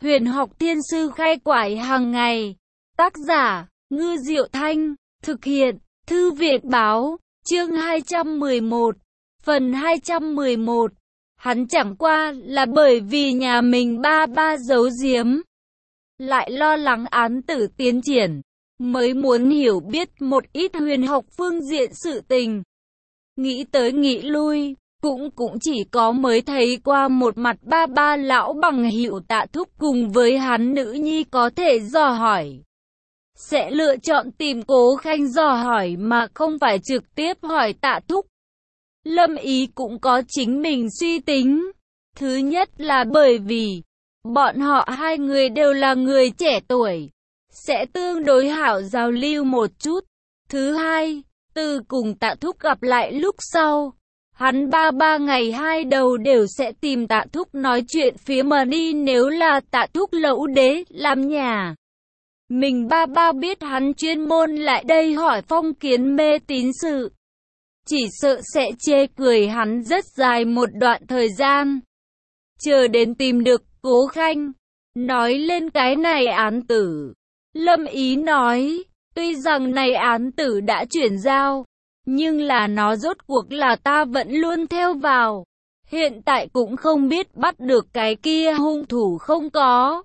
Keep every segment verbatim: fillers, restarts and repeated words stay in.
Huyền học thiên sư khai quải hàng ngày. Tác giả, Ngư Diệu Thanh. Thực hiện, Thư viện báo. Chương hai trăm mười một. Phần hai trăm mười một. Hắn chẳng qua là bởi vì nhà mình ba ba giấu giếm, lại lo lắng án tử tiến triển, mới muốn hiểu biết một ít huyền học phương diện sự tình. Nghĩ tới nghĩ lui, cũng cũng chỉ có mới thấy qua một mặt ba ba lão bằng hữu Tạ Thúc cùng với hắn nữ nhi có thể dò hỏi. Sẽ lựa chọn tìm Cố Khanh dò hỏi mà không phải trực tiếp hỏi Tạ Thúc. Lâm Ý cũng có chính mình suy tính. Thứ nhất là bởi vì bọn họ hai người đều là người trẻ tuổi, sẽ tương đối hảo giao lưu một chút. Thứ hai, từ cùng Tạ Thúc gặp lại lúc sau, hắn ba ba ngày hai đầu đều sẽ tìm Tạ Thúc nói chuyện phía mà đi nếu là Tạ Thúc lẫu đế làm nhà. Mình ba ba biết hắn chuyên môn lại đây hỏi phong kiến mê tín sự, chỉ sợ sẽ chê cười hắn rất dài một đoạn thời gian. Chờ đến tìm được Cố Khanh, nói lên cái này án tử. Lâm Ý nói, tuy rằng này án tử đã chuyển giao, nhưng là nó rốt cuộc là ta vẫn luôn theo vào. Hiện tại cũng không biết bắt được cái kia hung thủ không có.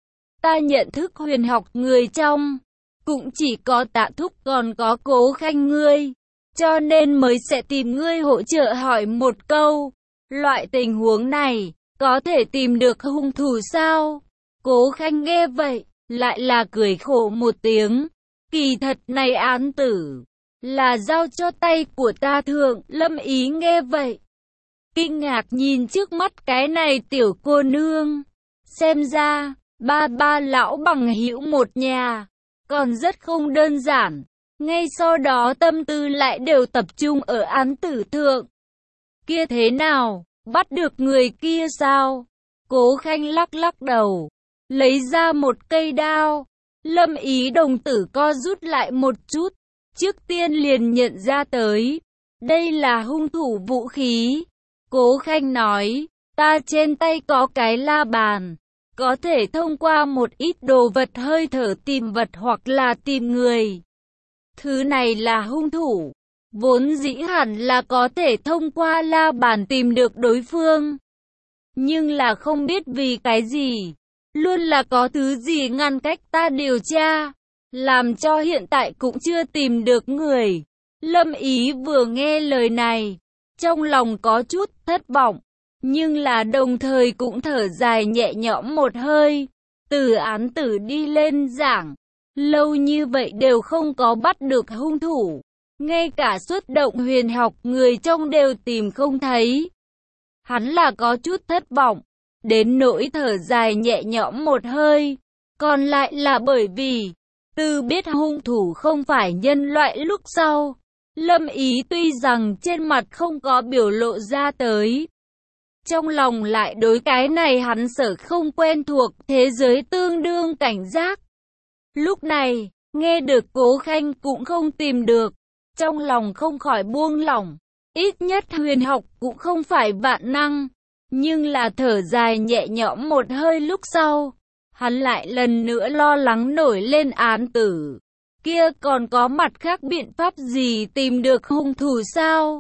Ta nhận thức huyền học người trong, cũng chỉ có Tạ Thúc còn có Cố Khanh ngươi, cho nên mới sẽ tìm ngươi hỗ trợ hỏi một câu. Loại tình huống này, có thể tìm được hung thủ sao? Cố Khanh nghe vậy, lại là cười khổ một tiếng. Kỳ thật này án tử, là giao cho tay của ta thượng. Lâm Ý nghe vậy, kinh ngạc nhìn trước mắt cái này tiểu cô nương. Xem ra, ba ba lão bằng hữu một nhà, còn rất không đơn giản. Ngay sau đó tâm tư lại đều tập trung ở án tử thượng. Kia thế nào? Bắt được người kia sao? Cố Khanh lắc lắc đầu, lấy ra một cây đao. Lâm Ý đồng tử co rút lại một chút, trước tiên liền nhận ra tới. Đây là hung thủ vũ khí. Cố Khanh nói, ta trên tay có cái la bàn, có thể thông qua một ít đồ vật hơi thở tìm vật hoặc là tìm người. Thứ này là hung thủ. Vốn dĩ hẳn là có thể thông qua la bàn tìm được đối phương. Nhưng là không biết vì cái gì, luôn là có thứ gì ngăn cách ta điều tra, làm cho hiện tại cũng chưa tìm được người. Lâm Ý vừa nghe lời này, trong lòng có chút thất vọng, nhưng là đồng thời cũng thở dài nhẹ nhõm một hơi. Từ án tử đi lên giảng, lâu như vậy đều không có bắt được hung thủ. Ngay cả xuất động huyền học người trong đều tìm không thấy. Hắn là có chút thất vọng, đến nỗi thở dài nhẹ nhõm một hơi. Còn lại là bởi vì, từ biết hung thủ không phải nhân loại lúc sau, Lâm Ý tuy rằng trên mặt không có biểu lộ ra tới, trong lòng lại đối cái này hắn sở không quen thuộc thế giới tương đương cảnh giác. Lúc này, nghe được Cố Khanh cũng không tìm được, trong lòng không khỏi buông lỏng. Ít nhất huyền học cũng không phải vạn năng. Nhưng là thở dài nhẹ nhõm một hơi lúc sau, hắn lại lần nữa lo lắng nổi lên án tử. Kia còn có mặt khác biện pháp gì tìm được hung thủ sao?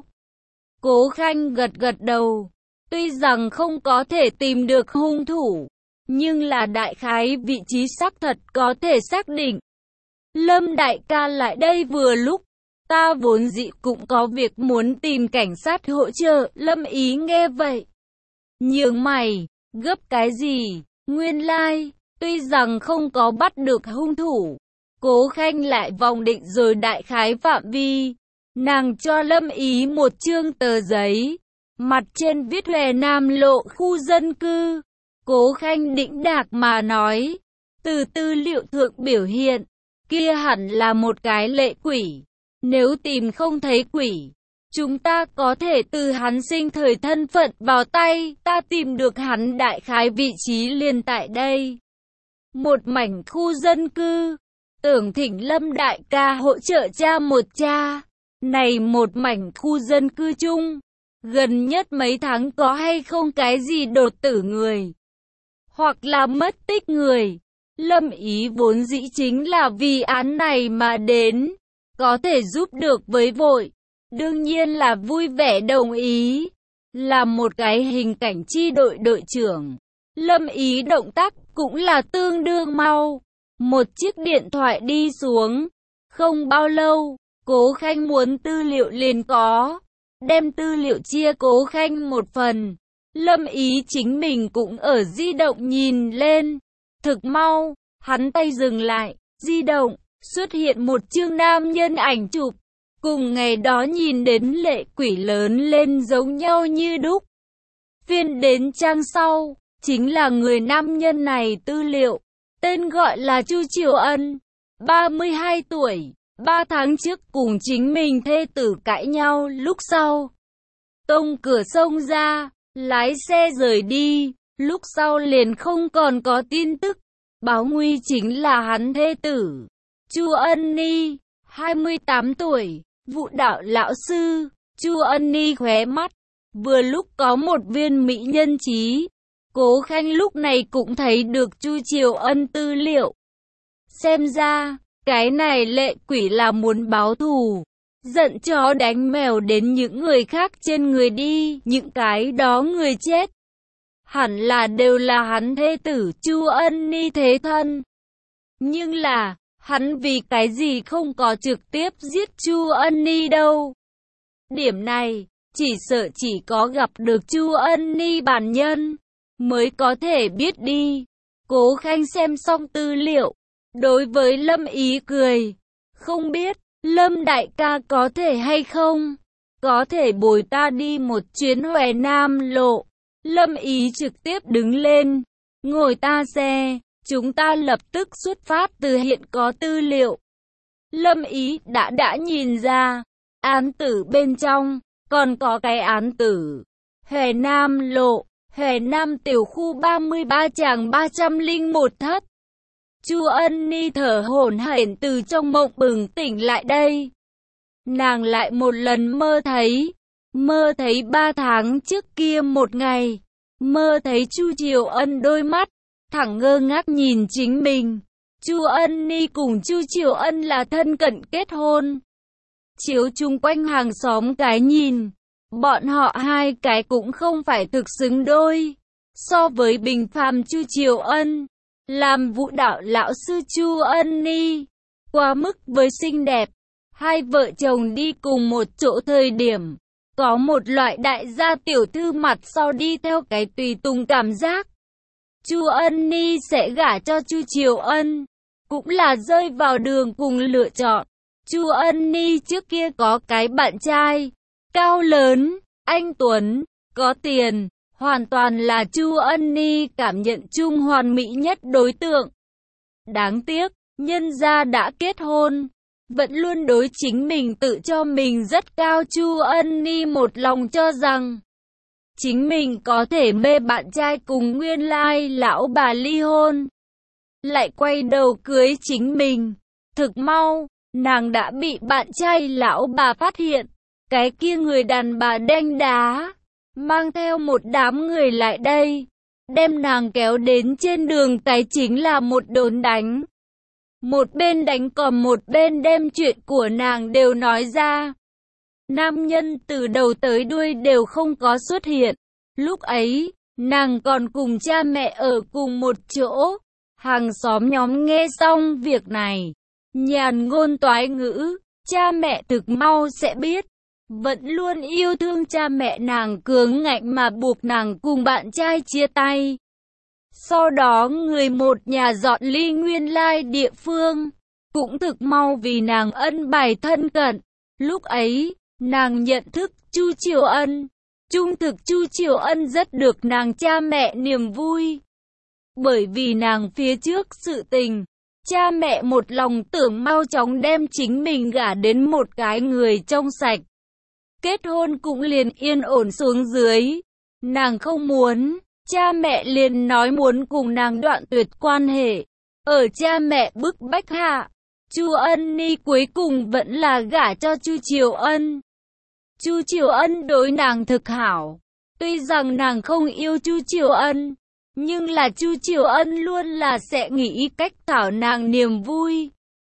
Cố Khanh gật gật đầu. Tuy rằng không có thể tìm được hung thủ, nhưng là đại khái vị trí xác thật có thể xác định. Lâm đại ca lại đây vừa lúc. Ta vốn dĩ cũng có việc muốn tìm cảnh sát hỗ trợ. Lâm Ý nghe vậy, nhướng mày, gấp cái gì? Nguyên lai, like, tuy rằng không có bắt được hung thủ, Cố Khanh lại vòng định rồi đại khái phạm vi. Nàng cho Lâm Ý một chương tờ giấy, mặt trên viết Hòe Nam Lộ khu dân cư. Cố Khanh đĩnh đạc mà nói, từ tư liệu thượng biểu hiện, kia hẳn là một cái lệ quỷ. Nếu tìm không thấy quỷ, chúng ta có thể từ hắn sinh thời thân phận vào tay, ta tìm được hắn đại khái vị trí liền tại đây. Một mảnh khu dân cư, tưởng thỉnh Lâm đại ca hỗ trợ tra một tra. Này một mảnh khu dân cư chung, gần nhất mấy tháng có hay không cái gì đột tử người, hoặc là mất tích người. Lâm Ý vốn dĩ chính là vì án này mà đến, có thể giúp được với vội, đương nhiên là vui vẻ đồng ý. Là một cái hình cảnh chi đội đội trưởng, Lâm Ý động tác cũng là tương đương mau. Một chiếc điện thoại đi xuống, không bao lâu, Cố Khanh muốn tư liệu liền có, đem tư liệu chia Cố Khanh một phần. Lâm Ý chính mình cũng ở di động nhìn lên, thực mau, hắn tay dừng lại, di động, xuất hiện một chương nam nhân ảnh chụp, cùng ngày đó nhìn đến lệ quỷ lớn lên giống nhau như đúc. Phiên đến trang sau, chính là người nam nhân này tư liệu, tên gọi là Chu Triều Ân, ba mươi hai tuổi, ba tháng trước cùng chính mình thê tử cãi nhau, lúc sau tông cửa sông ra, lái xe rời đi, lúc sau liền không còn có tin tức. Báo nguy chính là hắn thê tử, Chu Ân Ni, hai mươi tám tuổi, vũ đạo lão sư. Chu Ân Ni khóe mắt, vừa lúc có một viên mỹ nhân trí. Cố Khanh lúc này cũng thấy được Chu Triều Ân tư liệu. Xem ra, cái này lệ quỷ là muốn báo thù, giận chó đánh mèo đến những người khác trên người đi, những cái đó người chết. Hẳn là đều là hắn thê tử Chu Ân Ni thế thân. Nhưng là, hắn vì cái gì không có trực tiếp giết Chu Ân Ni đâu. Điểm này, chỉ sợ chỉ có gặp được Chu Ân Ni bản nhân, mới có thể biết đi. Cố Khanh xem xong tư liệu, đối với Lâm Ý cười. Không biết, Lâm đại ca có thể hay không? Có thể bồi ta đi một chuyến Hoài Nam lộ. Lâm Ý trực tiếp đứng lên, ngồi ta xe, chúng ta lập tức xuất phát từ hiện có tư liệu. Lâm Ý đã đã nhìn ra, án tử bên trong, còn có cái án tử. Hoài Nam lộ, Hoài Nam tiểu khu ba mươi ba tràng ba trăm lẻ một thất. Chu Ân Ni thở hổn hển từ trong mộng bừng tỉnh lại đây. Nàng lại một lần mơ thấy, mơ thấy ba tháng trước kia một ngày, mơ thấy Chu Triều Ân đôi mắt, thẳng ngơ ngác nhìn chính mình. Chu Ân Ni cùng Chu Triều Ân là thân cận kết hôn. Chiếu chung quanh hàng xóm cái nhìn, bọn họ hai cái cũng không phải thực xứng đôi. So với bình phàm Chu Triều Ân, làm vũ đạo lão sư Chu Ân Ni, quá mức với xinh đẹp. Hai vợ chồng đi cùng một chỗ thời điểm, có một loại đại gia tiểu thư mặt sau đi theo cái tùy tùng cảm giác. Chu Ân Ni sẽ gả cho Chu Triều Ân, cũng là rơi vào đường cùng lựa chọn. Chu Ân Ni trước kia có cái bạn trai, cao lớn, anh tuấn, có tiền, hoàn toàn là Chu Ân Ni cảm nhận chung hoàn mỹ nhất đối tượng. Đáng tiếc, nhân gia đã kết hôn, vẫn luôn đối chính mình tự cho mình rất cao. Chu Ân Ni một lòng cho rằng chính mình có thể mê bạn trai cùng nguyên lai lão bà ly hôn, lại quay đầu cưới chính mình. Thực mau, nàng đã bị bạn trai lão bà phát hiện, cái kia người đàn bà đanh đá, mang theo một đám người lại đây, đem nàng kéo đến trên đường cái chính là một đốn đánh. Một bên đánh còn một bên đem chuyện của nàng đều nói ra. Nam nhân từ đầu tới đuôi đều không có xuất hiện. Lúc ấy, nàng còn cùng cha mẹ ở cùng một chỗ. Hàng xóm nhóm nghe xong việc này, nhàn ngôn toái ngữ, cha mẹ thực mau sẽ biết. Vẫn luôn yêu thương cha mẹ nàng cường ngạnh mà buộc nàng cùng bạn trai chia tay. Sau đó người một nhà dọn ly nguyên lai địa phương, cũng thực mau vì nàng ân bài thân cận. Lúc ấy, nàng nhận thức Chu Triều Ân. Trung thực Chu Triều Ân rất được nàng cha mẹ niềm vui. Bởi vì nàng phía trước sự tình, cha mẹ một lòng tưởng mau chóng đem chính mình gả đến một cái người trong sạch. Kết hôn cũng liền yên ổn xuống dưới. Nàng không muốn, cha mẹ liền nói muốn cùng nàng đoạn tuyệt quan hệ. Ở cha mẹ bức bách hạ, Chu Ân Ni cuối cùng vẫn là gả cho Chu Triều Ân. Chu Triều Ân đối nàng thực hảo. Tuy rằng nàng không yêu Chu Triều Ân, Nhưng là Chu Triều Ân luôn là sẽ nghĩ cách thảo nàng niềm vui.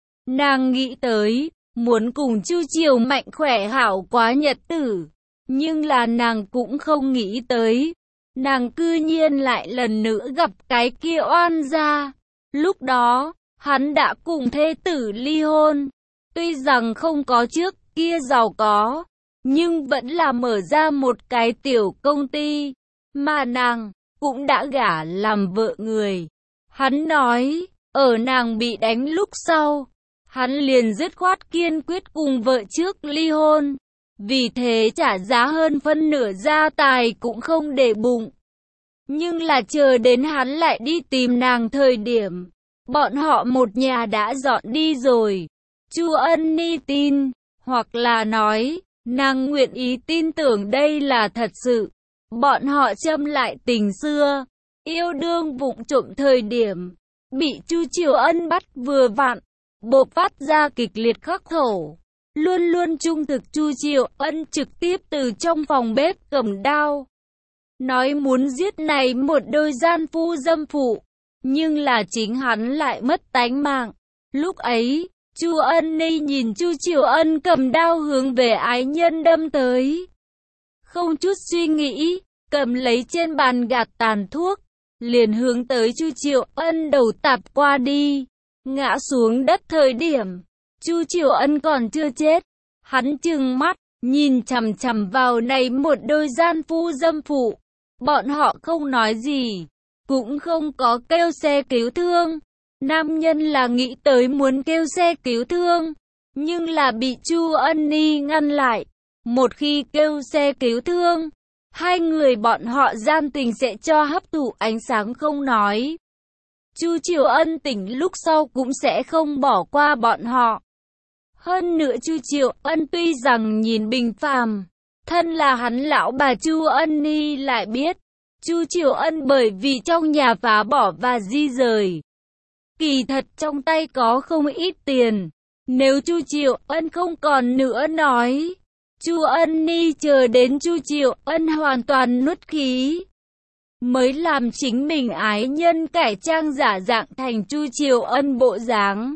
Nàng nghĩ tới, muốn cùng Chu Triều mạnh khỏe hảo quá nhật tử. Nhưng là nàng cũng không nghĩ tới. Nàng cư nhiên lại lần nữa gặp cái kia oan gia. Lúc đó, hắn đã cùng thê tử ly hôn. Tuy rằng không có trước kia giàu có, nhưng vẫn là mở ra một cái tiểu công ty. Mà nàng cũng đã gả làm vợ người. Hắn nói, ở nàng bị đánh lúc sau, hắn liền dứt khoát kiên quyết cùng vợ trước ly hôn. Vì thế trả giá hơn phân nửa gia tài cũng không để bụng. Nhưng là chờ đến hắn lại đi tìm nàng thời điểm, bọn họ một nhà đã dọn đi rồi. Chu Ân Ni tin, hoặc là nói, nàng nguyện ý tin tưởng đây là thật sự. Bọn họ châm lại tình xưa, yêu đương vụng trộm thời điểm, bị Chu Triều Ân bắt vừa vặn, bộc phát ra kịch liệt khắc khẩu. Luôn luôn trung thực Chu Triều Ân trực tiếp từ trong phòng bếp cầm đao, nói muốn giết này một đôi gian phu dâm phụ, nhưng là chính hắn lại mất tánh mạng. Lúc ấy, Chu Ân Ni nhìn Chu Triều Ân cầm đao hướng về ái nhân đâm tới. Không chút suy nghĩ, cầm lấy trên bàn gạt tàn thuốc, liền hướng tới Chu Triều Ân đầu tạp qua đi. Ngã xuống đất thời điểm, Chu Triều Ân còn chưa chết. Hắn trừng mắt, nhìn chằm chằm vào này một đôi gian phu dâm phụ. Bọn họ không nói gì, cũng không có kêu xe cứu thương. Nam nhân là nghĩ tới muốn kêu xe cứu thương, nhưng là bị Chu Ân Ni ngăn lại. Một khi kêu xe cứu thương, hai người bọn họ gian tình sẽ cho hấp thụ ánh sáng không nói. Chu Triều Ân tỉnh lúc sau cũng sẽ không bỏ qua bọn họ. Hơn nữa Chu Triều Ân tuy rằng nhìn bình phàm, thân là hắn lão bà Chu Ân Ni lại biết, Chu Triều Ân bởi vì trong nhà phá bỏ và di rời, kỳ thật trong tay có không ít tiền. Nếu Chu Triều Ân không còn nữa nói, Chu Ân Ni chờ đến Chu Triều Ân hoàn toàn nuốt khí, mới làm chính mình ái nhân cải trang giả dạng thành Chu Triều Ân bộ dáng,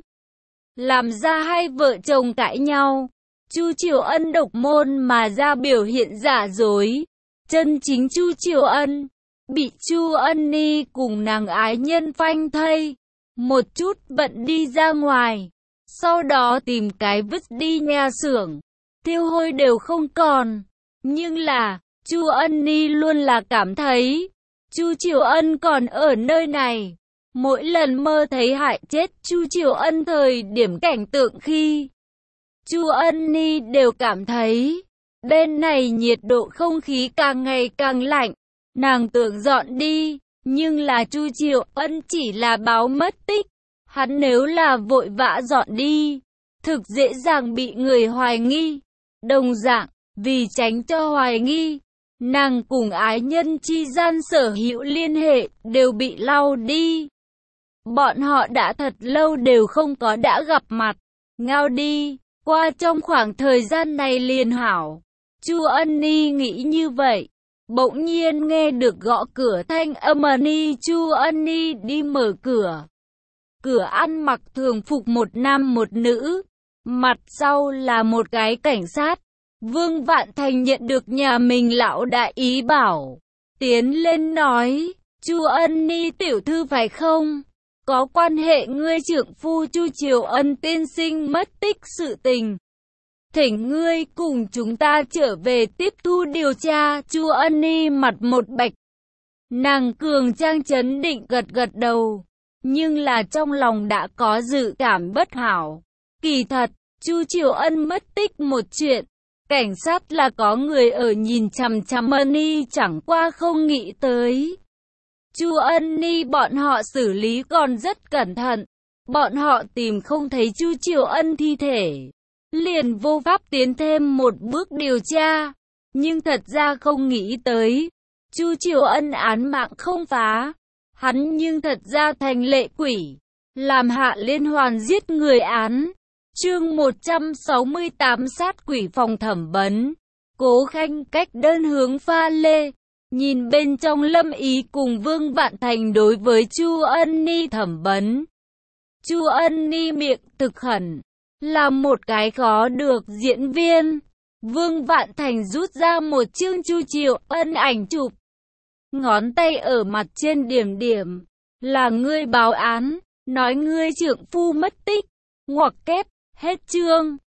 làm ra hai vợ chồng cãi nhau. Chu Triều Ân độc môn mà ra biểu hiện giả dối. Chân chính Chu Triều Ân bị Chu Ân Ni cùng nàng ái nhân phanh thây, một chút bận đi ra ngoài, sau đó tìm cái vứt đi nhà xưởng, tiêu hôi đều không còn. Nhưng là Chu Ân Ni luôn là cảm thấy Chu Triều Ân còn ở nơi này. Mỗi lần mơ thấy hại chết Chu Triều Ân thời điểm cảnh tượng khi Chu Ân Ni đều cảm thấy bên này nhiệt độ không khí càng ngày càng lạnh. Nàng tưởng dọn đi, nhưng là Chu Triều Ân chỉ là báo mất tích. Hắn nếu là vội vã dọn đi, thực dễ dàng bị người hoài nghi. Đồng dạng, vì tránh cho hoài nghi, nàng cùng ái nhân chi gian sở hữu liên hệ đều bị lau đi. Bọn họ đã thật lâu đều không có đã gặp mặt, ngao đi, qua trong khoảng thời gian này liền hảo. Chu Ân Ni nghĩ như vậy, bỗng nhiên nghe được gõ cửa thanh âm Ni. Chu Ân Ni đi mở cửa. Cửa ăn mặc thường phục một nam một nữ, mặt sau là một cái cảnh sát. Vương Vạn Thành nhận được nhà mình lão đại ý bảo, tiến lên nói, Chu Ân Ni tiểu thư phải không? Có quan hệ ngươi trưởng phu Chu Triều Ân tiên sinh mất tích sự tình. Thỉnh ngươi cùng chúng ta trở về tiếp thu điều tra. Chu Ân Ni mặt một bạch. Nàng cường trang trấn định gật gật đầu, nhưng là trong lòng đã có dự cảm bất hảo. Kỳ thật, Chu Triều Ân mất tích một chuyện, cảnh sát là có người ở nhìn chằm chằm Ân Ni chẳng qua không nghĩ tới. Chu Ân Ni bọn họ xử lý còn rất cẩn thận, bọn họ tìm không thấy Chu Triều Ân thi thể, liền vô pháp tiến thêm một bước điều tra. Nhưng thật ra không nghĩ tới, Chu Triều Ân án mạng không phá, hắn nhưng thật ra thành lệ quỷ, làm hạ liên hoàn giết người án. Chương một trăm sáu mươi tám sát quỷ phòng thẩm vấn. Cố Khanh cách đơn hướng pha lê. Nhìn bên trong Lâm Ý cùng Vương Vạn Thành đối với Chu Ân Ni thẩm vấn. Chu Ân Ni miệng thực khẩn, là một cái khó được diễn viên. Vương Vạn Thành rút ra một chương Chu Triệu Ân ảnh chụp. Ngón tay ở mặt trên điểm điểm. Là ngươi báo án, nói ngươi trượng phu mất tích. Ngoặc kép, hết chương.